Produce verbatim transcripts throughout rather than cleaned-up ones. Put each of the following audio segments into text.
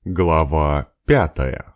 Глава пятая.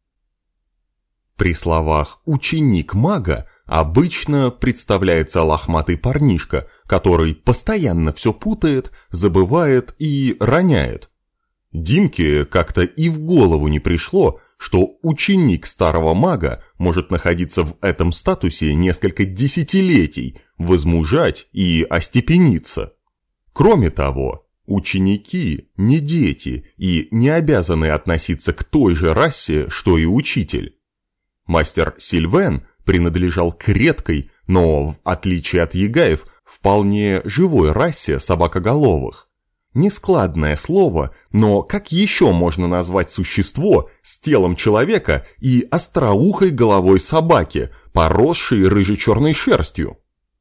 При словах «ученик мага» обычно представляется лохматый парнишка, который постоянно все путает, забывает и роняет. Димке как-то и в голову не пришло, что ученик старого мага может находиться в этом статусе несколько десятилетий, возмужать и остепениться. Кроме того, ученики не дети и не обязаны относиться к той же расе, что и учитель. Мастер Сильвен принадлежал к редкой, но, в отличие от ягаев, вполне живой расе собакоголовых. Нескладное слово, но как еще можно назвать существо с телом человека и остроухой головой собаки, поросшей рыже-черной шерстью?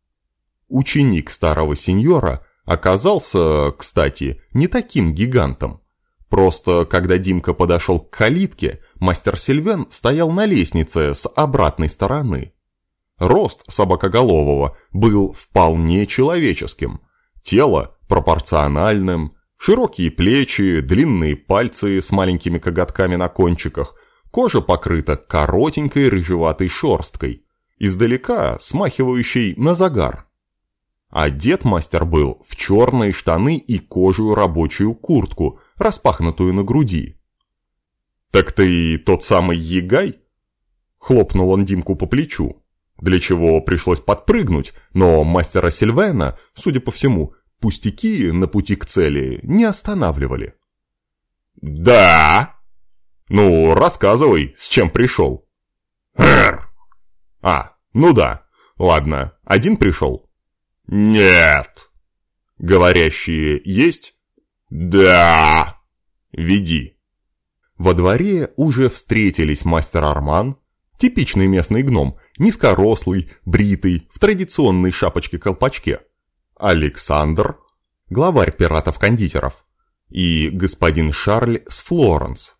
Ученик старого сеньора оказался, кстати, не таким гигантом. Просто когда Димка подошел к калитке, мастер Сильвен стоял на лестнице с обратной стороны. Рост собакоголового был вполне человеческим, тело пропорциональным, широкие плечи, длинные пальцы с маленькими коготками на кончиках, кожа покрыта коротенькой рыжеватой шерсткой, издалека смахивающей на загар. Одет мастер был в черные штаны и кожаную рабочую куртку, распахнутую на груди. «Так ты тот самый ягай?» Хлопнул он Димку по плечу, для чего пришлось подпрыгнуть, но мастера Сильвена, судя по всему, пустяки на пути к цели не останавливали. «Да!» «Ну, рассказывай, с чем пришел?» «Хрррр!» «А, ну да, ладно, один пришел?» «Нет!» «Говорящие есть?» «Да!» «Веди!» Во дворе уже встретились мастер Арман, типичный местный гном, низкорослый, бритый, в традиционной шапочке-колпачке, Александр, главарь пиратов-кондитеров, и господин Шарль с Флоренс.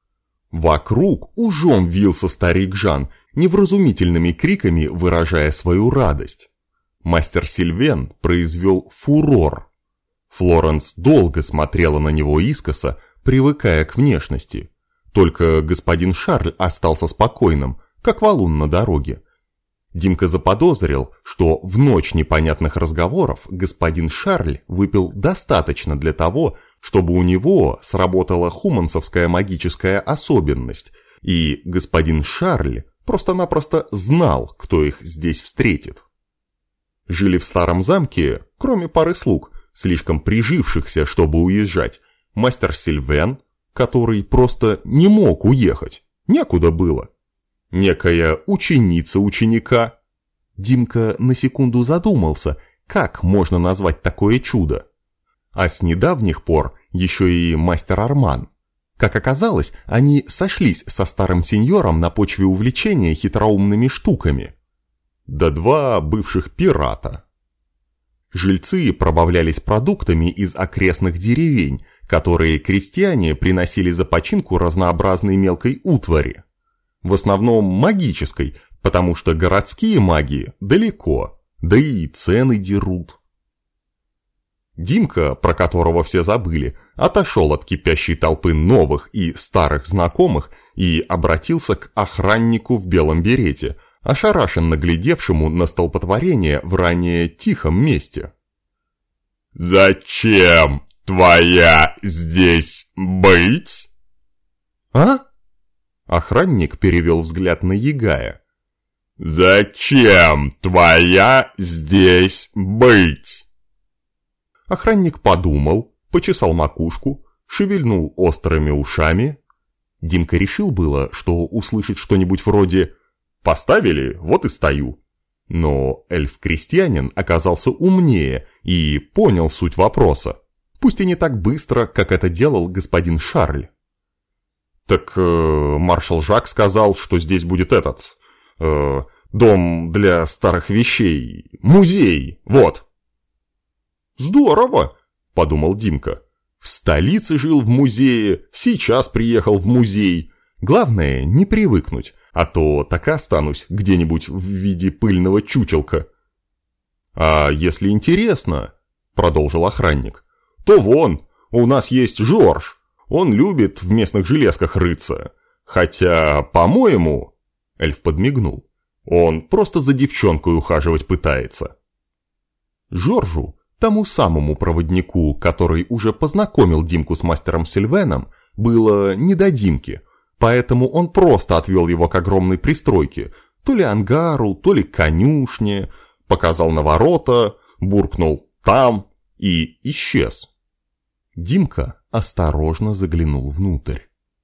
Вокруг ужом вился старик Жан, невразумительными криками выражая свою радость. Мастер Сильвен произвел фурор. Флоренс долго смотрела на него искоса, привыкая к внешности. Только господин Шарль остался спокойным, как валун на дороге. Димка заподозрил, что в ночь непонятных разговоров господин Шарль выпил достаточно для того, чтобы у него сработала хумансовская магическая особенность, и господин Шарль просто-напросто знал, кто их здесь встретит. Жили в старом замке, кроме пары слуг, слишком прижившихся, чтобы уезжать, мастер Сильвен, который просто не мог уехать, некуда было. Некая ученица ученика. Димка на секунду задумался, как можно назвать такое чудо. А с недавних пор еще и мастер Арман. Как оказалось, они сошлись со старым сеньором на почве увлечения хитроумными штуками. Да два бывших пирата. Жильцы пробавлялись продуктами из окрестных деревень, которые крестьяне приносили за починку разнообразной мелкой утвари. В основном магической, потому что городские маги далеко, да и цены дерут. Димка, про которого все забыли, отошел от кипящей толпы новых и старых знакомых и обратился к охраннику в белом берете, ошарашенно глядевшему на столпотворение в ранее тихом месте. «Зачем твоя здесь быть?» «А?» Охранник перевел взгляд на ягая. «Зачем твоя здесь быть?» Охранник подумал, почесал макушку, шевельнул острыми ушами. Димка решил было, что услышит что-нибудь вроде «поставили, вот и стою». Но эльф-крестьянин оказался умнее и понял суть вопроса, пусть и не так быстро, как это делал господин Шарль. «Так э, маршал Жак сказал, что здесь будет этот, э, дом для старых вещей, музей, вот». «Здорово», — подумал Димка. «В столице жил в музее, сейчас приехал в музей. Главное, не привыкнуть, а то так и останусь где-нибудь в виде пыльного чучелка». «А если интересно», — продолжил охранник, — «то вон, у нас есть Жорж. он любит в местных железках рыться. Хотя, по-моему, эльф подмигнул, он просто за девчонкой ухаживать пытается. Жоржу, тому самому проводнику, который уже познакомил Димку с мастером Сильвеном, было не до Димки, поэтому он просто отвел его к огромной пристройке, то ли ангару, то ли конюшне, показал на ворота, буркнул «там» и исчез. Димка осторожно заглянул внутрь.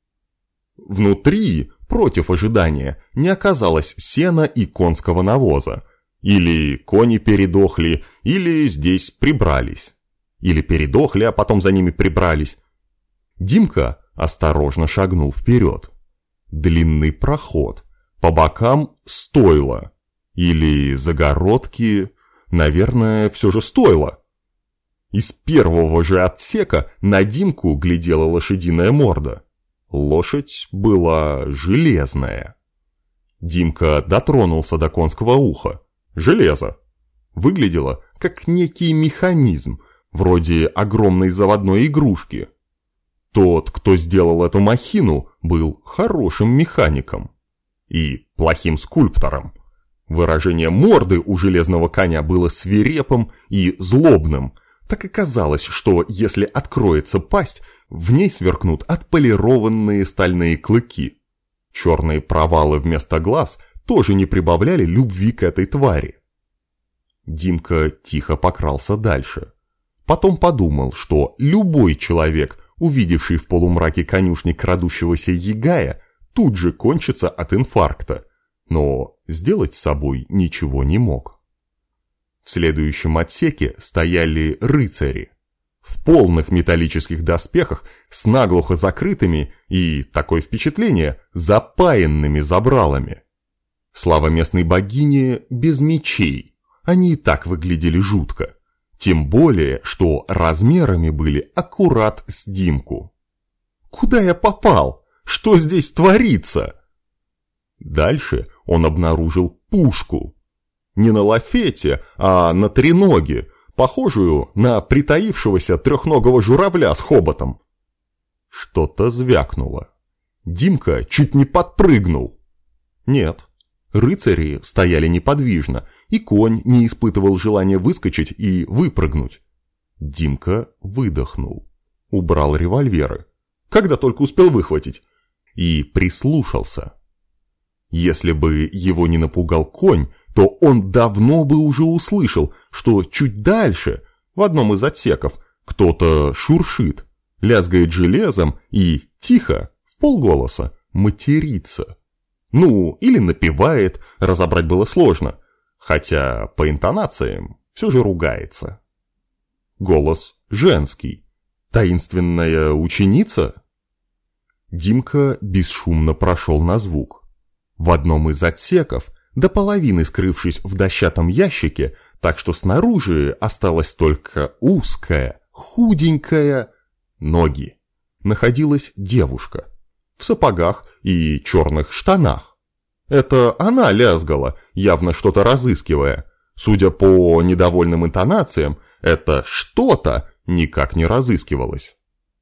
Внутри, против ожидания, не оказалось сена и конского навоза. Или кони передохли, или здесь прибрались. Или передохли, а потом за ними прибрались. Димка осторожно шагнул вперед. Длинный проход, по бокам стойло. Или загородки, наверное, все же стойло. Из первого же отсека на Димку глядела лошадиная морда. Лошадь была железная. Димка дотронулся до конского уха. Железо. Выглядело как некий механизм, вроде огромной заводной игрушки. Тот, кто сделал эту махину, был хорошим механиком. И плохим скульптором. Выражение морды у железного коня было свирепым и злобным. Так и казалось, что если откроется пасть, в ней сверкнут отполированные стальные клыки. Черные провалы вместо глаз тоже не прибавляли любви к этой твари. Димка тихо покрался дальше. Потом подумал, что любой человек, увидевший в полумраке конюшни крадущегося ягая, тут же кончится от инфаркта, но сделать с собой ничего не мог. В следующем отсеке стояли рыцари. В полных металлических доспехах с наглухо закрытыми и, такое впечатление, запаянными забралами. Слава местной богине без мечей, они и так выглядели жутко. Тем более, что размерами были аккурат с Димку. Куда я попал? Что здесь творится? Дальше он обнаружил пушку. Не на лафете, а на треноге, похожую на притаившегося трехногого журавля с хоботом. Что-то звякнуло. Димка чуть не подпрыгнул. Нет, рыцари стояли неподвижно, и конь не испытывал желания выскочить и выпрыгнуть. Димка выдохнул, убрал револьверы, когда только успел выхватить, и прислушался. Если бы его не напугал конь, то он давно бы уже услышал, что чуть дальше, в одном из отсеков, кто-то шуршит, лязгает железом и тихо, вполголоса, матерится. Ну, или напевает, разобрать было сложно, хотя по интонациям все же ругается. Голос женский. Таинственная ученица? Димка бесшумно прошел на звук. В одном из отсеков, до половины скрывшись в дощатом ящике, так что снаружи осталась только узкая, худенькая ноги, находилась девушка в сапогах и черных штанах. Это она лязгала, явно что-то разыскивая. Судя по недовольным интонациям, это что-то никак не разыскивалось.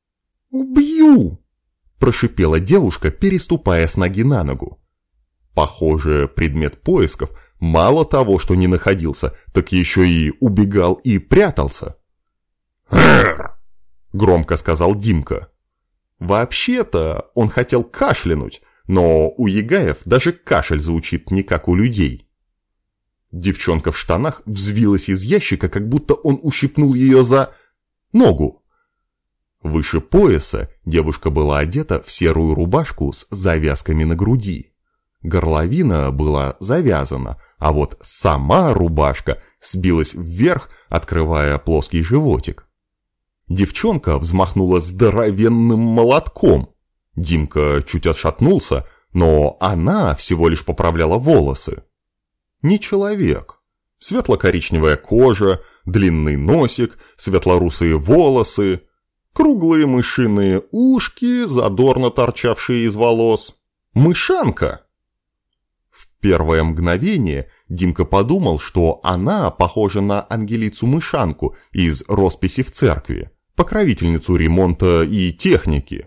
«Убью!» – прошипела девушка, переступая с ноги на ногу. Похоже, предмет поисков мало того, что не находился, так еще и убегал и прятался. «Рррр!» – громко сказал Димка. Вообще-то он хотел кашлянуть, но у ягаев даже кашель звучит не как у людей. Девчонка в штанах взвилась из ящика, как будто он ущипнул ее за ногу. Выше пояса девушка была одета в серую рубашку с завязками на груди. Горловина была завязана, а вот сама рубашка сбилась вверх, открывая плоский животик. Девчонка взмахнула здоровенным молотком. Димка чуть отшатнулся, но она всего лишь поправляла волосы. Не человек. Светло-коричневая кожа, длинный носик, светлорусые волосы, круглые мышиные ушки, задорно торчавшие из волос. Мышанка! В первое мгновение Димка подумал, что она похожа на Ангелицу-мышанку из росписи в церкви, покровительницу ремонта и техники.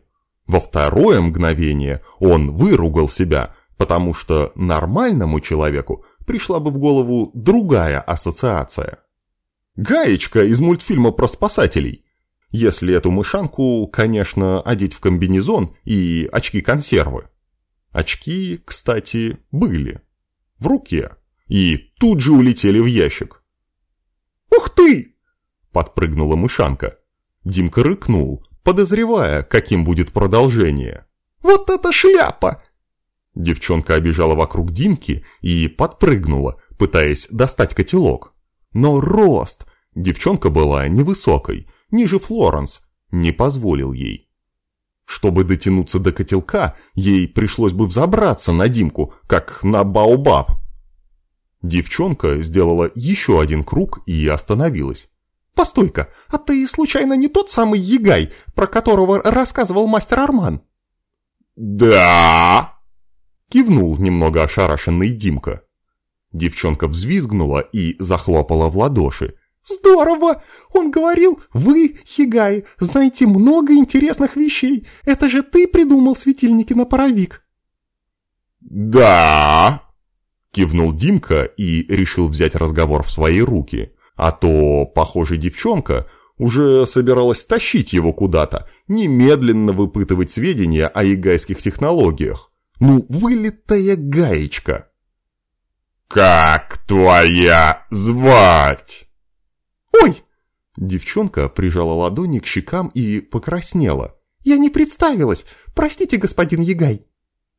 Во второе мгновение он выругал себя, потому что нормальному человеку пришла бы в голову другая ассоциация. Гаечка из мультфильма про спасателей. Если эту мышанку, конечно, одеть в комбинезон и очки-консервы. Очки, кстати, были. В руке. И тут же улетели в ящик. «Ух ты!» – подпрыгнула мышанка. Димка рыкнул, подозревая, каким будет продолжение. «Вот это шляпа!» Девчонка обежала вокруг Димки и подпрыгнула, пытаясь достать котелок. Но рост, девчонка была невысокой, ниже Флоренс, не позволил ей. Чтобы дотянуться до котелка, ей пришлось бы взобраться на Димку, как на Баобаб. Девчонка сделала еще один круг и остановилась. «Постой-ка, а ты случайно не тот самый Ягай, про которого рассказывал мастер Арман?» «Да!» — кивнул немного ошарашенный Димка. Девчонка взвизгнула и захлопала в ладоши. «Здорово! Он говорил, вы, Ягай, знаете много интересных вещей. Это же ты придумал светильники на паровик?» «Да!» — кивнул Димка и решил взять разговор в свои руки. А то, похоже, девчонка уже собиралась тащить его куда-то, немедленно выпытывать сведения о ягайских технологиях. Ну, вылитая гаечка. «Как твоя звать?» «Ой!» Девчонка прижала ладони к щекам и покраснела. «Я не представилась. Простите, господин Ягай».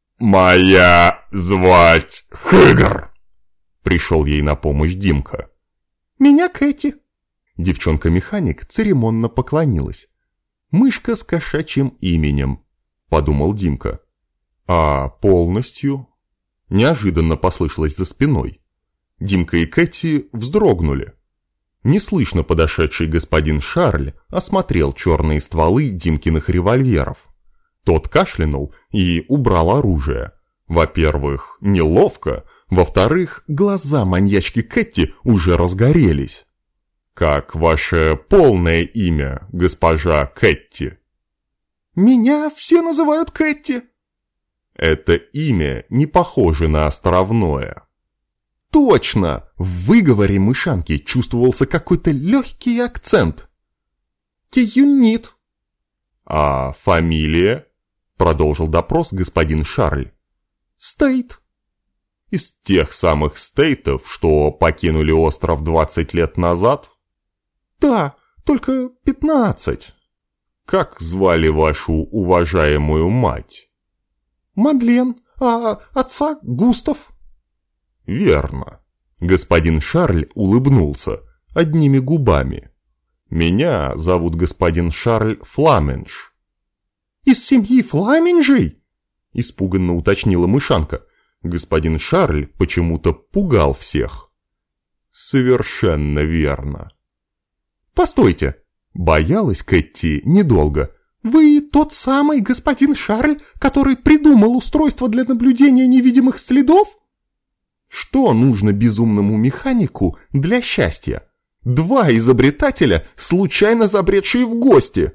«Моя звать Хыгр!» Пришел ей на помощь Димка. «Меня Кэти». Девчонка-механик церемонно поклонилась. «Мышка с кошачьим именем», — подумал Димка. «А полностью?» Неожиданно послышалось за спиной. Димка и Кэти вздрогнули. Неслышно подошедший господин Шарль осмотрел черные стволы Димкиных револьверов. Тот кашлянул и убрал оружие. Во-первых, неловко, во-вторых, глаза маньячки Кэти уже разгорелись. «Как ваше полное имя, госпожа Кэти?» «Меня все называют Кэти». «Это имя не похоже на островное». «Точно! В выговоре мышанки чувствовался какой-то легкий акцент». «Тиюнит». «А фамилия?» — продолжил допрос господин Шарль. «Стейт». «Из тех самых стейтов, что покинули остров двадцать лет назад?» «Да, только пятнадцать». «Как звали вашу уважаемую мать?» «Мадлен, а отца Густав». «Верно». Господин Шарль улыбнулся одними губами. «Меня зовут господин Шарль Фламенш». «Из семьи Фламенжей?» — испуганно уточнила мышанка. Господин Шарль почему-то пугал всех. «Совершенно верно». «Постойте!» — боялась Кэти недолго. «Вы тот самый господин Шарль, который придумал устройство для наблюдения невидимых следов?» Что нужно безумному механику для счастья? Два изобретателя, случайно забредшие в гости.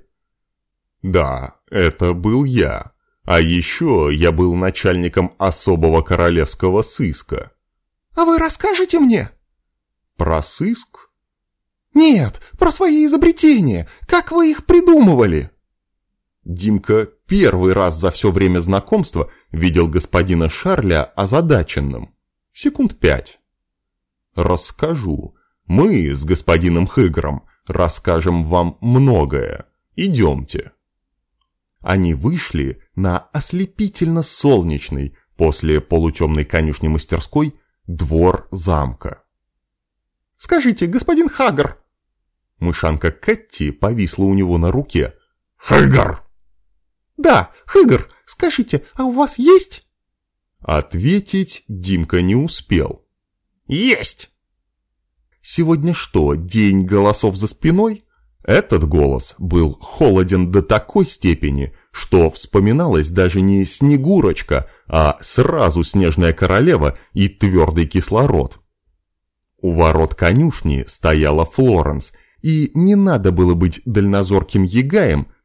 Да, это был я. А еще я был начальником особого королевского сыска. А вы расскажете мне? Про сыск? Нет, про свои изобретения. Как вы их придумывали? Димка первый раз за все время знакомства видел господина Шарля озадаченным. Секунд пять. Расскажу. Мы с господином Хыгром расскажем вам многое. Идемте. Они вышли на ослепительно-солнечный, после полутемной конюшни мастерской, двор замка. «Скажите, господин Хагр!» Мышанка Кэти повисла у него на руке. «Хыгр!» «Да, Хыгр, скажите, а у вас есть?» Ответить Димка не успел. «Есть!» Сегодня что, день голосов за спиной? Этот голос был холоден до такой степени, что вспоминалась даже не Снегурочка, а сразу Снежная Королева и твердый кислород. У ворот конюшни стояла Флоренс, и не надо было быть дальнозорким ягаем,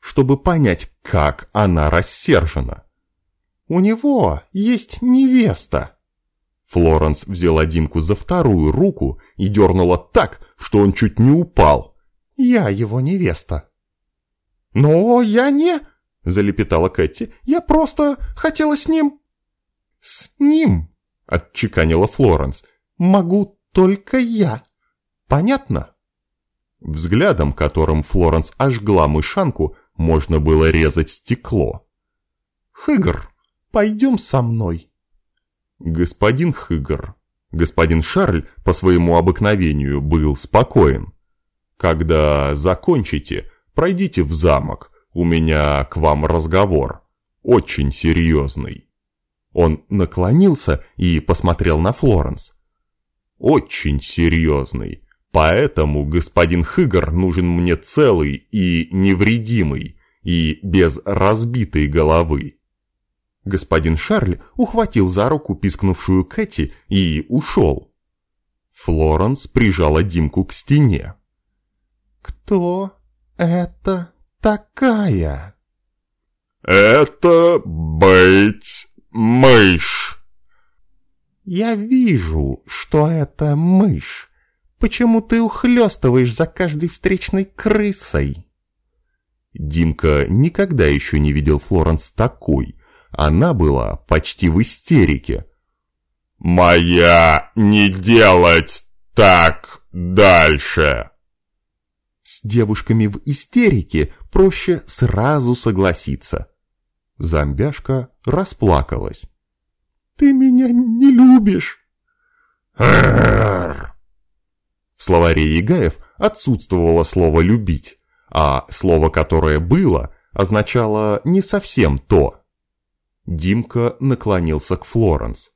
чтобы понять, как она рассержена. «У него есть невеста!» Флоренс взяла Димку за вторую руку и дернула так, что он чуть не упал. «Я его невеста». «Но я не...» — залепетала Кэти. «Я просто хотела с ним...» «С ним», — отчеканила Флоренс, — «могу только я. Понятно?» Взглядом, которым Флоренс ожгла мышанку, можно было резать стекло. «Хыгр, пойдем со мной». Господин Хыгр, господин Шарль по своему обыкновению был спокоен. «Когда закончите, пройдите в замок, у меня к вам разговор, очень серьезный». Он наклонился и посмотрел на Флоренс. «Очень серьезный, поэтому господин Хыгр нужен мне целый и невредимый, и без разбитой головы». Господин Шарль ухватил за руку пискнувшую Кэти и ушел. Флоренс прижала Димку к стене. «Кто это такая?» «Это быть мышь». «Я вижу, что это мышь. Почему ты ухлёстываешь за каждой встречной крысой?» Димка никогда еще не видел Флоренс такой. Она была почти в истерике. «Моя не делать так дальше!» С девушками в истерике проще сразу согласиться. Зомбяшка расплакалась. «Ты меня не любишь!» В словаре Ягаев отсутствовало слово «любить», а слово, которое было, означало не совсем то. Димка наклонился к Флоренс.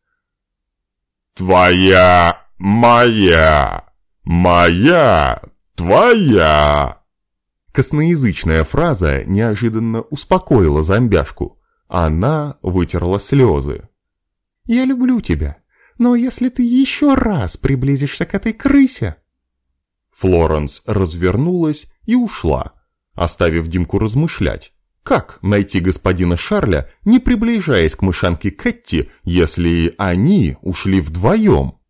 «Твоя, моя, моя, твоя!» Косноязычная фраза неожиданно успокоила зомбяшку. Она вытерла слезы. «Я люблю тебя, но если ты еще раз приблизишься к этой крысе...» Флоренс развернулась и ушла, оставив Димку размышлять. Как найти господина Шарля, не приближаясь к мышанке Кэтти, если они ушли вдвоем?